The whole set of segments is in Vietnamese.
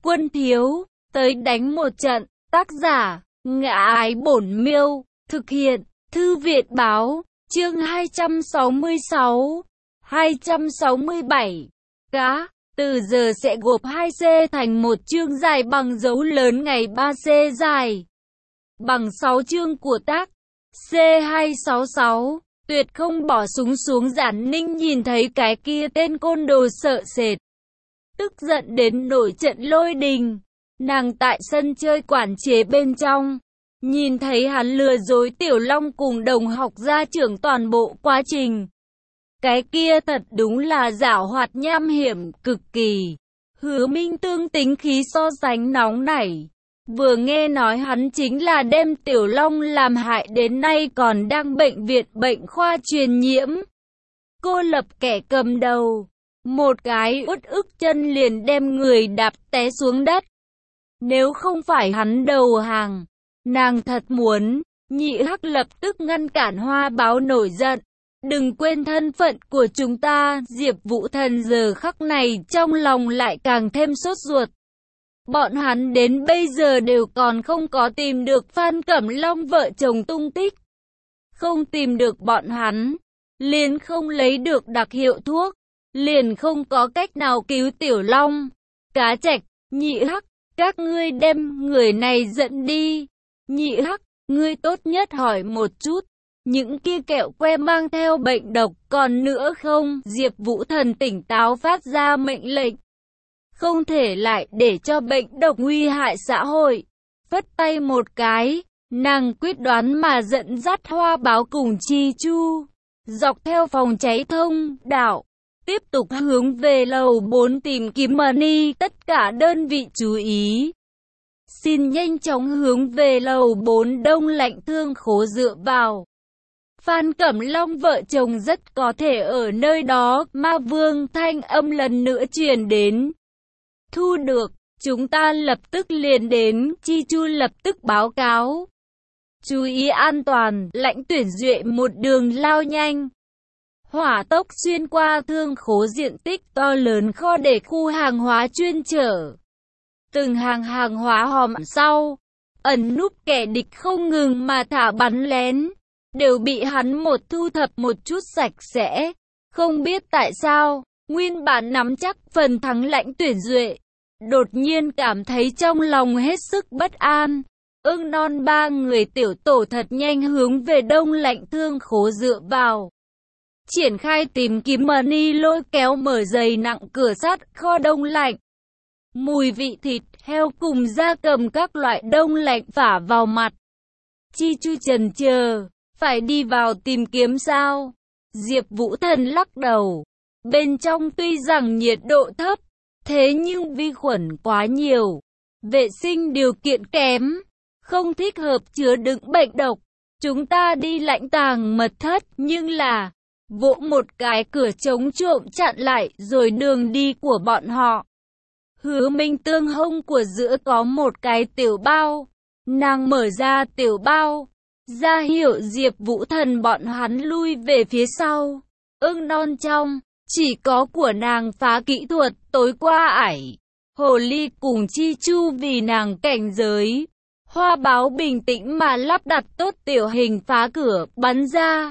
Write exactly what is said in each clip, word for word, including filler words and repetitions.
quân thiếu, tới đánh một trận. Tác giả, Ngã Ái Bổn Miêu, thực hiện, Thư viện Báo, chương hai trăm sáu mươi sáu, hai trăm sáu mươi bảy. Cá, từ giờ sẽ gộp hai C thành một chương dài bằng dấu lớn ngày ba C dài. Bằng sáu chương của tác C hai sáu sáu. Tuyệt không bỏ súng xuống. Giản Ninh nhìn thấy cái kia tên côn đồ sợ sệt, tức giận đến nổi trận lôi đình. Nàng tại sân chơi quản chế bên trong, nhìn thấy hắn lừa dối Tiểu Long cùng đồng học gia trưởng toàn bộ quá trình. Cái kia thật đúng là giảo hoạt nham hiểm cực kỳ. Hứa Minh Tương tính khí so sánh nóng nảy. Vừa nghe nói hắn chính là đem Tiểu Long làm hại đến nay còn đang bệnh viện bệnh khoa truyền nhiễm. Cô lập kẻ cầm đầu, một cái uất ức chân liền đem người đạp té xuống đất. Nếu không phải hắn đầu hàng, nàng thật muốn. Nhị Hắc lập tức ngăn cản Hoa Báo nổi giận. Đừng quên thân phận của chúng ta. Diệp Vũ Thần giờ khắc này trong lòng lại càng thêm sốt ruột. Bọn hắn đến bây giờ đều còn không có tìm được Phan Cẩm Long vợ chồng tung tích. Không tìm được bọn hắn, liền không lấy được đặc hiệu thuốc, liền không có cách nào cứu Tiểu Long. Cá Trạch, Nhị Hắc, các ngươi đem người này dẫn đi. Nhị Hắc, ngươi tốt nhất hỏi một chút, những kia kẹo que mang theo bệnh độc còn nữa không? Diệp Vũ Thần tỉnh táo phát ra mệnh lệnh. Không thể lại để cho bệnh độc nguy hại xã hội. Phất tay một cái, nàng quyết đoán mà dẫn dắt Hoa Báo cùng Chi Chu, dọc theo phòng cháy thông đạo, tiếp tục hướng về lầu bốn tìm kiếm Money. Tất cả đơn vị chú ý, xin nhanh chóng hướng về lầu bốn Đông Lạnh Thương Khố dựa vào. Phan Cẩm Long vợ chồng rất có thể ở nơi đó. Ma Vương thanh âm lần nữa truyền đến. Thu được, chúng ta lập tức liền đến. Chi Chu lập tức báo cáo. Chú ý an toàn. Lãnh Tuyển Duệ một đường lao nhanh, hỏa tốc xuyên qua thương khố diện tích to lớn kho để khu hàng hóa chuyên chở. Từng hàng hàng hóa hòm sau, ẩn núp kẻ địch không ngừng mà thả bắn lén, đều bị hắn một thu thập một chút sạch sẽ. Không biết tại sao, nguyên bản nắm chắc phần thắng Lãnh Tuyển Duệ, đột nhiên cảm thấy trong lòng hết sức bất an. Ưng Non ba người tiểu tổ thật nhanh hướng về Đông Lạnh Thương Khố dựa vào, triển khai tìm kiếm Money, lôi kéo mở dày nặng cửa sắt kho đông lạnh. Mùi vị thịt heo cùng da cầm các loại đông lạnh phả vào mặt. Chi Chu chần chờ, phải đi vào tìm kiếm sao? Diệp Vũ Thần lắc đầu. Bên trong tuy rằng nhiệt độ thấp, thế nhưng vi khuẩn quá nhiều, vệ sinh điều kiện kém, không thích hợp chứa đựng bệnh độc. Chúng ta đi lãnh tàng mật thất, nhưng là vỗ một cái cửa chống trộm chặn lại rồi đường đi của bọn họ. Hứa Minh Tương hông của giữa có một cái tiểu bao, nàng mở ra tiểu bao, ra hiệu Diệp Vũ Thần bọn hắn lui về phía sau. Ưng Non trong, chỉ có của nàng phá kỹ thuật tối qua ải. Hồ Ly cùng Chi Chu vì nàng cảnh giới. Hoa Báo bình tĩnh mà lắp đặt tốt tiểu hình phá cửa bắn ra,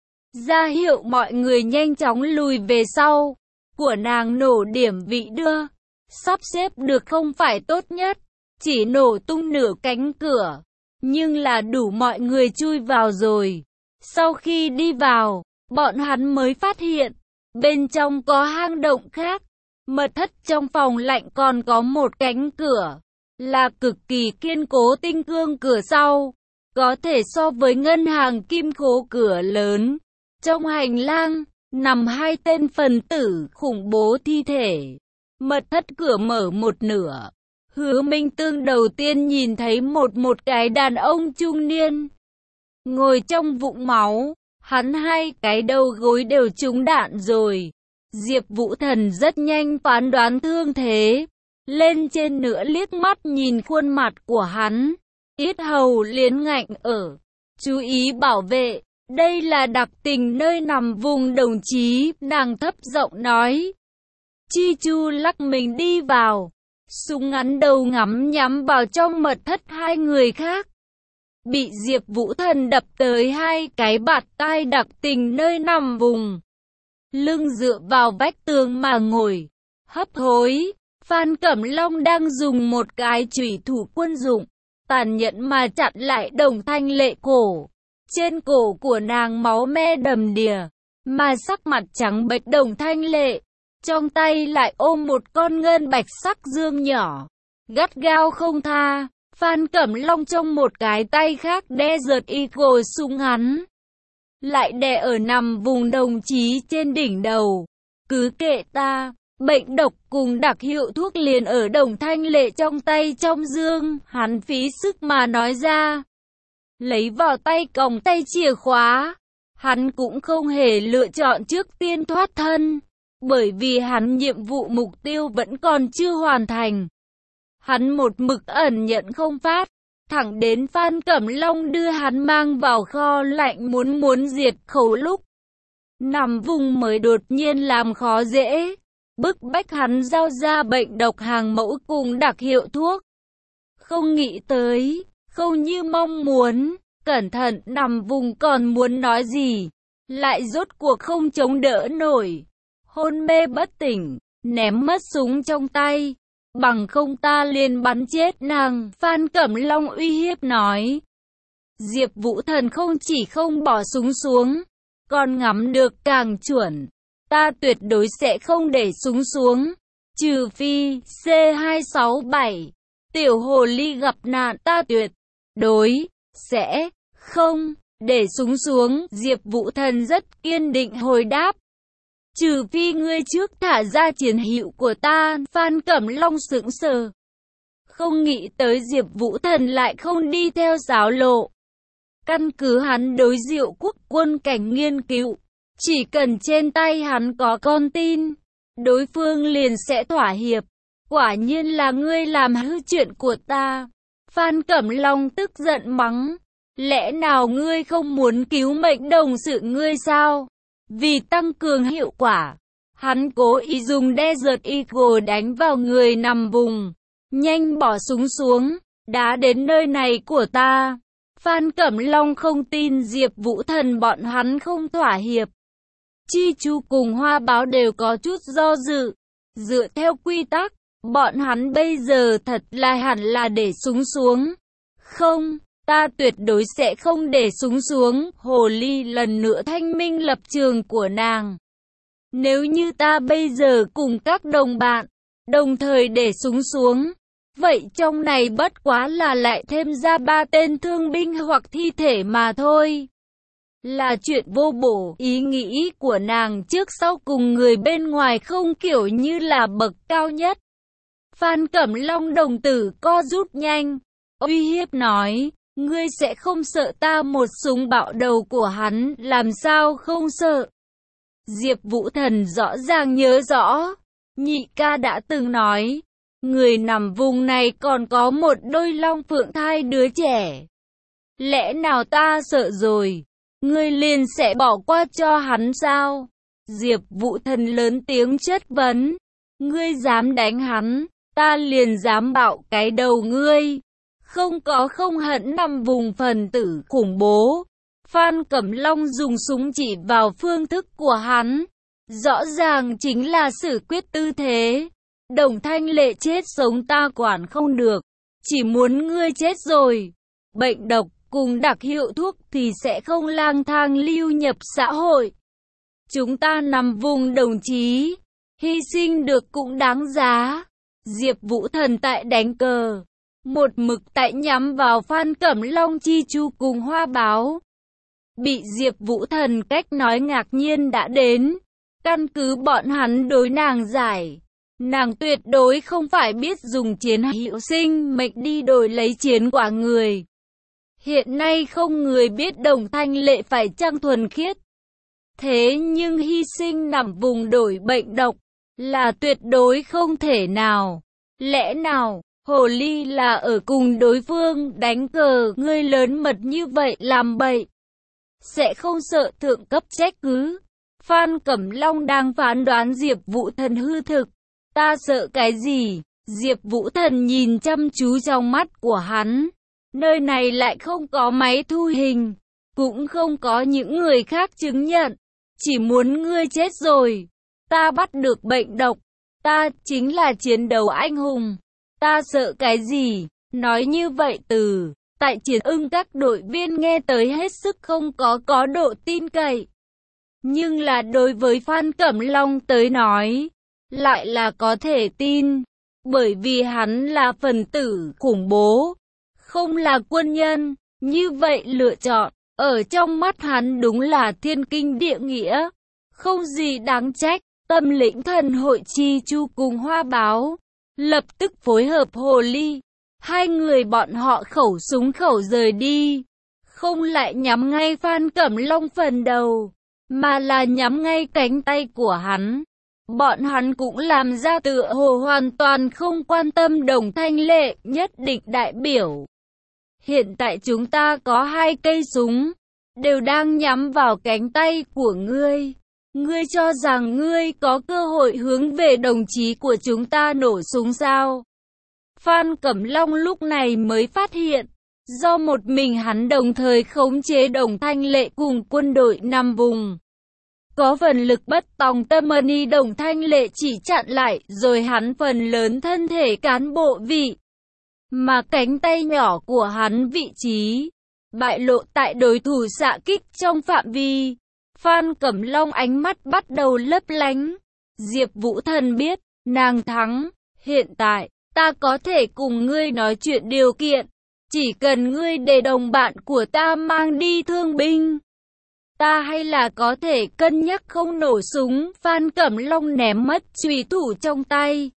ra hiệu mọi người nhanh chóng lùi về sau. Của nàng nổ điểm vị đưa, sắp xếp được không phải tốt nhất, chỉ nổ tung nửa cánh cửa, nhưng là đủ mọi người chui vào rồi. Sau khi đi vào, bọn hắn mới phát hiện, bên trong có hang động khác. Mật thất trong phòng lạnh còn có một cánh cửa, là cực kỳ kiên cố tinh cương cửa sau, có thể so với ngân hàng kim khố cửa lớn. Trong hành lang, nằm hai tên phần tử khủng bố thi thể. Mật thất cửa mở một nửa. Hứa Minh Tương đầu tiên nhìn thấy một một cái đàn ông trung niên, ngồi trong vũng máu, hắn hai cái đầu gối đều trúng đạn rồi. Diệp Vũ Thần rất nhanh phán đoán thương thế, lên trên nữa liếc mắt nhìn khuôn mặt của hắn, yết hầu liến ngạnh ở. Chú ý bảo vệ, đây là đặc tình nơi nằm vùng đồng chí, nàng thấp giọng nói. Chi Chu lắc mình đi vào, súng ngắn đầu ngắm nhắm vào trong mật thất hai người khác. Bị Diệp Vũ Thần đập tới hai cái bạt tai đặc tình nơi nằm vùng. Lưng dựa vào vách tường mà ngồi. Hấp hối, Phan Cẩm Long đang dùng một cái chùy thủ quân dụng, tàn nhẫn mà chặn lại Đồng Thanh Lệ cổ. Trên cổ của nàng máu me đầm đìa, mà sắc mặt trắng bệch Đồng Thanh Lệ, trong tay lại ôm một con ngân bạch sắc dương nhỏ, gắt gao không tha. Phan Cẩm Long trong một cái tay khác đe giật y gồ súng ngắn, lại đè ở nằm vùng đồng chí trên đỉnh đầu. Cứ kệ ta, bệnh độc cùng đặc hiệu thuốc liền ở Đồng Thanh Lệ trong tay trong dương, hắn phí sức mà nói ra. Lấy vào tay còng tay chìa khóa, hắn cũng không hề lựa chọn trước tiên thoát thân, bởi vì hắn nhiệm vụ mục tiêu vẫn còn chưa hoàn thành. Hắn một mực ẩn nhận không phát, thẳng đến Phan Cẩm Long đưa hắn mang vào kho lạnh muốn muốn diệt khẩu lúc. Nằm vùng mới đột nhiên làm khó dễ, bức bách hắn giao ra bệnh độc hàng mẫu cùng đặc hiệu thuốc. Không nghĩ tới, không như mong muốn, cẩn thận nằm vùng còn muốn nói gì, lại rốt cuộc không chống đỡ nổi. Hôn mê bất tỉnh, ném mất súng trong tay. Bằng không ta liền bắn chết nàng, Phan Cẩm Long uy hiếp nói. Diệp Vũ Thần không chỉ không bỏ súng xuống, còn ngắm được càng chuẩn. Ta tuyệt đối sẽ không để súng xuống, trừ phi C hai sáu bảy, tiểu hồ ly gặp nạn, ta tuyệt đối sẽ không để súng xuống. Diệp Vũ Thần rất kiên định hồi đáp. Trừ phi ngươi trước thả ra chiến hữu của ta. Phan Cẩm Long sững sờ, không nghĩ tới Diệp Vũ Thần lại không đi theo giáo lộ. Căn cứ hắn đối Diệu Quốc quân cảnh nghiên cứu, chỉ cần trên tay hắn có con tin, đối phương liền sẽ thỏa hiệp. Quả nhiên là ngươi làm hư chuyện của ta. Phan Cẩm Long tức giận mắng. Lẽ nào ngươi không muốn cứu mệnh đồng sự ngươi sao? Vì tăng cường hiệu quả, hắn cố ý dùng Desert Eagle đánh vào người nằm vùng. Nhanh bỏ súng xuống, đã đến nơi này của ta. Phan Cẩm Long không tin Diệp Vũ Thần bọn hắn không thỏa hiệp. Chi Chu cùng Hoa Báo đều có chút do dự. Dựa theo quy tắc, bọn hắn bây giờ thật là hẳn là để súng xuống. Không, ta tuyệt đối sẽ không để súng xuống. Hồ ly lần nữa thanh minh lập trường của nàng. Nếu như ta bây giờ cùng các đồng bạn, đồng thời để súng xuống, vậy trong này bất quá là lại thêm ra ba tên thương binh hoặc thi thể mà thôi. Là chuyện vô bổ. Ý nghĩ của nàng trước sau cùng người bên ngoài không kiểu như là bậc cao nhất. Phan Cẩm Long đồng tử co rút nhanh, uy hiếp nói, ngươi sẽ không sợ ta một súng bạo đầu của hắn, làm sao không sợ. Diệp Vũ Thần rõ ràng nhớ rõ, nhị ca đã từng nói, người nằm vùng này còn có một đôi long phượng thai đứa trẻ. Lẽ nào ta sợ rồi, ngươi liền sẽ bỏ qua cho hắn sao? Diệp Vũ Thần lớn tiếng chất vấn, ngươi dám đánh hắn, ta liền dám bạo cái đầu ngươi. Không có không hận nằm vùng phần tử khủng bố. Phan Cẩm Long dùng súng chỉ vào phương thức của hắn, rõ ràng chính là xử quyết tư thế. Đồng Thanh Lệ chết sống ta quản không được, chỉ muốn ngươi chết rồi. Bệnh độc cùng đặc hiệu thuốc thì sẽ không lang thang lưu nhập xã hội. Chúng ta nằm vùng đồng chí, hy sinh được cũng đáng giá. Diệp Vũ Thần tại đánh cờ, một mực tại nhắm vào Phan Cẩm Long, Chi Chu cùng Hoa Báo. Bị Diệp Vũ Thần cách nói ngạc nhiên đã đến. Căn cứ bọn hắn đối nàng giải, nàng tuyệt đối không phải biết dùng chiến hữu sinh mệnh đi đổi lấy chiến quả người. Hiện nay không người biết Đồng Thanh Lệ phải chăng thuần khiết. Thế nhưng hy sinh nằm vùng đổi bệnh độc là tuyệt đối không thể nào. Lẽ nào hồ ly là ở cùng đối phương đánh cờ, ngươi lớn mật như vậy làm bậy, sẽ không sợ thượng cấp trách cứ? Phan Cẩm Long đang phán đoán Diệp Vũ Thần hư thực. Ta sợ cái gì? Diệp Vũ Thần nhìn chăm chú trong mắt của hắn. Nơi này lại không có máy thu hình, cũng không có những người khác chứng nhận. Chỉ muốn ngươi chết rồi. Ta bắt được bệnh độc. Ta chính là chiến đấu anh hùng. Ta sợ cái gì? Nói như vậy từ tại Chiến Ưng các đội viên nghe tới hết sức không có có độ tin cậy. Nhưng là đối với Phan Cẩm Long tới nói, lại là có thể tin. Bởi vì hắn là phần tử khủng bố, không là quân nhân. Như vậy lựa chọn, ở trong mắt hắn đúng là thiên kinh địa nghĩa. Không gì đáng trách. Tâm Lĩnh Thần Hội Chi Chu cùng Hoa Báo lập tức phối hợp hồ ly. Hai người bọn họ khẩu súng khẩu rời đi. Không lại nhắm ngay Phan Cẩm Long phần đầu, mà là nhắm ngay cánh tay của hắn. Bọn hắn cũng làm ra tựa hồ hoàn toàn không quan tâm Đồng Thanh Lệ nhất định đại biểu. Hiện tại chúng ta có hai cây súng, đều đang nhắm vào cánh tay của ngươi. Ngươi cho rằng ngươi có cơ hội hướng về đồng chí của chúng ta nổ súng sao? Phan Cẩm Long lúc này mới phát hiện, do một mình hắn đồng thời khống chế Đồng Thanh Lệ cùng quân đội năm vùng. Có phần lực bất tòng tâm ni, Đồng Thanh Lệ chỉ chặn lại rồi hắn phần lớn thân thể cán bộ vị. Mà cánh tay nhỏ của hắn vị trí bại lộ tại đối thủ xạ kích trong phạm vi. Phan Cẩm Long ánh mắt bắt đầu lấp lánh. Diệp Vũ Thần biết, nàng thắng. Hiện tại, ta có thể cùng ngươi nói chuyện điều kiện. Chỉ cần ngươi để đồng bạn của ta mang đi thương binh, ta hay là có thể cân nhắc không nổ súng. Phan Cẩm Long ném mất chùy thủ trong tay,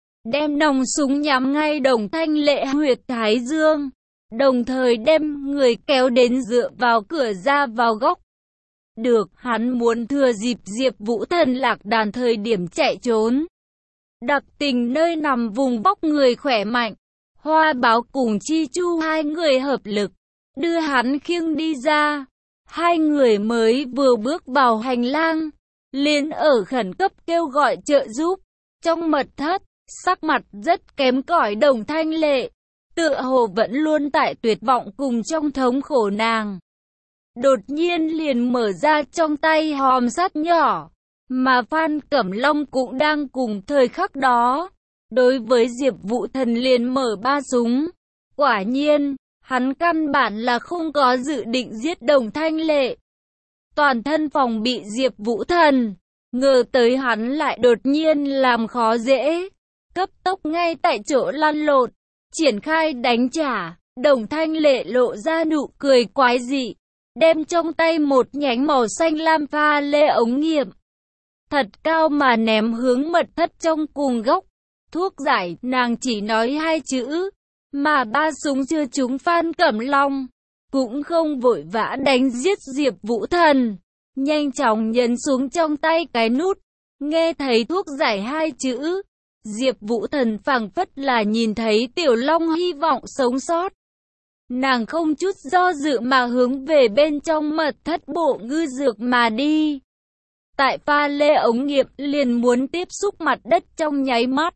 đem nòng súng nhắm ngay Đồng Thanh Lệ huyệt thái dương, đồng thời đem người kéo đến dựa vào cửa ra vào góc. Được, hắn muốn thừa dịp Diệp Vũ Thần lạc đàn thời điểm chạy trốn. Đặc tình nơi nằm vùng vóc người khỏe mạnh, Hoa Báo cùng Chi Chu hai người hợp lực, đưa hắn khiêng đi ra. Hai người mới vừa bước vào hành lang, liền ở khẩn cấp kêu gọi trợ giúp. Trong mật thất, sắc mặt rất kém cỏi Đồng Thanh Lệ, tựa hồ vẫn luôn tại tuyệt vọng cùng trong thống khổ nàng. Đột nhiên liền mở ra trong tay hòm sắt nhỏ, mà Phan Cẩm Long cũng đang cùng thời khắc đó. Đối với Diệp Vũ Thần liền mở ba súng. Quả nhiên, hắn căn bản là không có dự định giết Đồng Thanh Lệ. Toàn thân phòng bị Diệp Vũ Thần, ngờ tới hắn lại đột nhiên làm khó dễ. Cấp tốc ngay tại chỗ lăn lộn, triển khai đánh trả. Đồng Thanh Lệ lộ ra nụ cười quái dị, đem trong tay một nhánh màu xanh lam pha lê ống nghiệm thật cao mà ném hướng mật thất trong cùng góc. Thuốc giải, nàng chỉ nói hai chữ, mà ba súng chưa trúng Phan Cẩm Long, cũng không vội vã đánh giết Diệp Vũ Thần, nhanh chóng nhấn xuống trong tay cái nút. Nghe thấy thuốc giải hai chữ, Diệp Vũ Thần phảng phất là nhìn thấy Tiểu Long hy vọng sống sót. Nàng không chút do dự mà hướng về bên trong mật thất bộ ngư dược mà đi. Tại pha lê ống nghiệm liền muốn tiếp xúc mặt đất trong nháy mắt,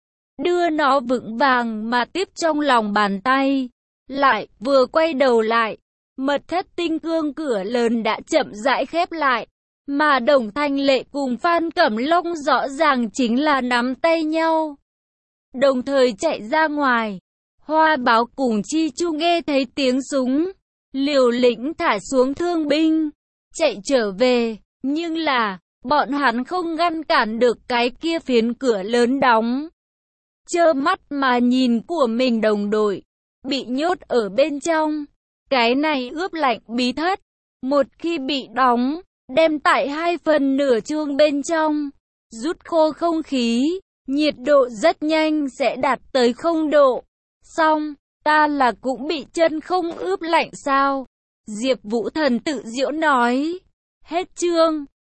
đưa nó vững vàng mà tiếp trong lòng bàn tay. Lại, vừa quay đầu lại, mật thất tinh cương cửa lớn đã chậm rãi khép lại, mà Đồng Thanh Lệ cùng Phan Cẩm Long rõ ràng chính là nắm tay nhau, đồng thời chạy ra ngoài. Hoa Báo cùng Chi Chu nghe thấy tiếng súng, liều lĩnh thả xuống thương binh, chạy trở về, nhưng là, bọn hắn không ngăn cản được cái kia phiến cửa lớn đóng. Trơ mắt mà nhìn của mình đồng đội bị nhốt ở bên trong. Cái này ướp lạnh bí thất, một khi bị đóng, đem tại hai phần nửa chuông bên trong, rút khô không khí, nhiệt độ rất nhanh sẽ đạt tới không độ. Xong, ta là cũng bị chân không ướp lạnh sao? Diệp Vũ Thần tự giễu nói. Hết chương.